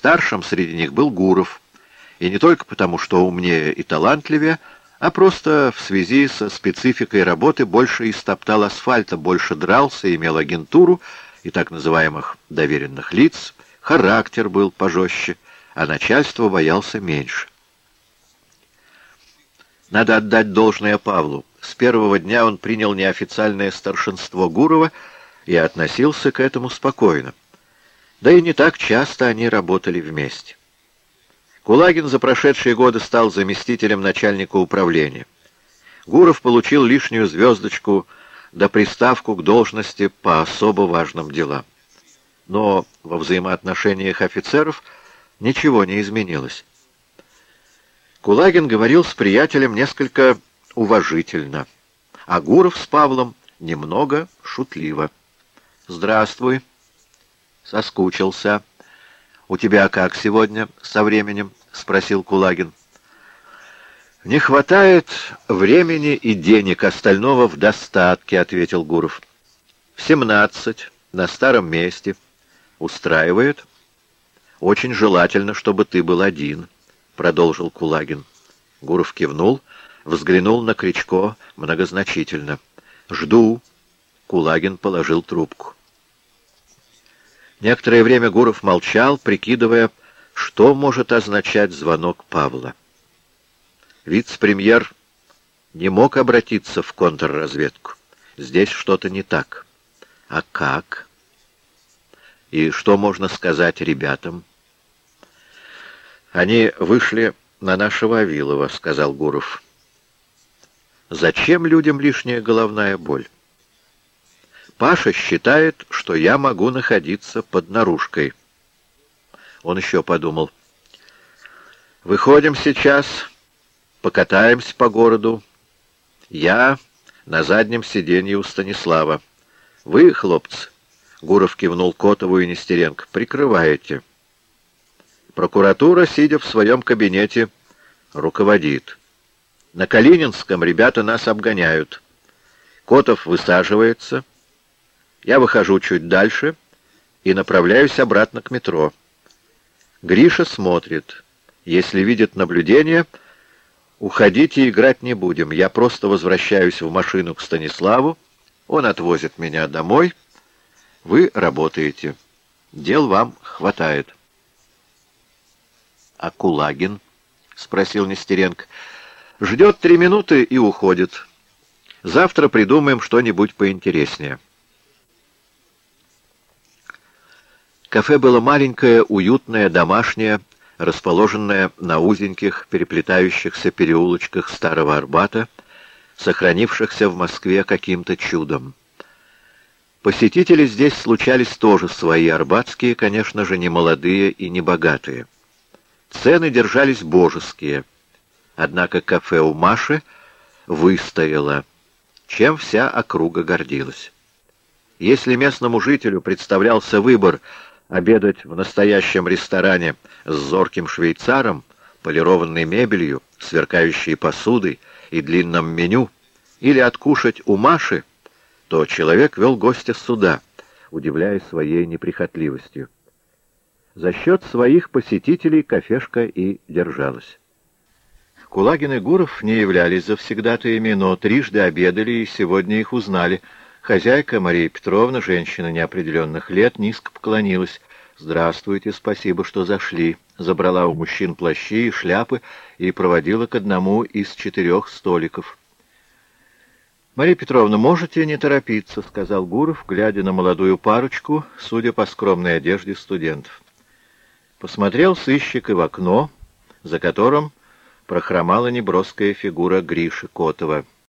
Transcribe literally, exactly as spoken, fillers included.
Старшим среди них был Гуров, и не только потому, что умнее и талантливее, а просто в связи со спецификой работы больше истоптал асфальта, больше дрался, имел агентуру и так называемых доверенных лиц, характер был пожестче, а начальство боялся меньше. Надо отдать должное Павлу. С первого дня он принял неофициальное старшинство Гурова и относился к этому спокойно. Да и не так часто они работали вместе. Кулагин за прошедшие годы стал заместителем начальника управления. Гуров получил лишнюю звездочку да приставку к должности по особо важным делам. Но во взаимоотношениях офицеров ничего не изменилось. Кулагин говорил с приятелем несколько уважительно, а Гуров с Павлом немного шутливо. «Здравствуй. Соскучился. У тебя как сегодня со временем?» — спросил Кулагин. «Не хватает времени и денег, остального в достатке», — ответил Гуров. «В семнадцать, на старом месте. Устраивает? Очень желательно, чтобы ты был один», — продолжил Кулагин. Гуров кивнул, взглянул на Кричко многозначительно. «Жду». Кулагин положил трубку. Некоторое время Гуров молчал, прикидывая, что может означать звонок Павла. Вице-премьер не мог обратиться в контрразведку. Здесь что-то не так. А как? И что можно сказать ребятам? Они вышли на нашего Авилова, сказал Гуров. Зачем людям лишняя головная боль? Паша считает, что я могу находиться под наружкой. Он еще подумал. Выходим сейчас, покатаемся по городу. Я на заднем сиденье у Станислава. Вы, хлопцы, Гуров кивнул Котову и Нестеренко, прикрываете. Прокуратура, сидя в своем кабинете, руководит. На Калининском ребята нас обгоняют. Котов высаживается. Я выхожу чуть дальше и направляюсь обратно к метро. Гриша смотрит. Если видит наблюдение, уходите, играть не будем. Я просто возвращаюсь в машину к Станиславу. Он отвозит меня домой. Вы работаете. Дел вам хватает. — А Кулагин? — спросил Нестеренко. — Ждет три минуты и уходит. Завтра придумаем что-нибудь поинтереснее. Кафе было маленькое, уютное, домашнее, расположенное на узеньких, переплетающихся переулочках Старого Арбата, сохранившихся в Москве каким-то чудом. Посетители здесь случались тоже свои арбатские, конечно же, не молодые и не богатые. Цены держались божеские, однако кафе у Маши выстояло, чем вся округа гордилась. Если местному жителю представлялся выбор обедать в настоящем ресторане с зорким швейцаром, полированной мебелью, сверкающей посудой и длинным меню, или откушать у Маши, то человек вел гостя сюда, удивляя своей неприхотливостью. За счет своих посетителей кафешка и держалась. Кулагин и Гуров не являлись завсегдатаями, но трижды обедали и сегодня их узнали. Хозяйка Мария Петровна, женщина неопределенных лет, низко поклонилась. «Здравствуйте, спасибо, что зашли». Забрала у мужчин плащи и шляпы и проводила к одному из четырех столиков. «Мария Петровна, можете не торопиться», — сказал Гуров, глядя на молодую парочку, судя по скромной одежде студентов. Посмотрел сыщик и в окно, за которым прохромала неброская фигура Гриши Котова.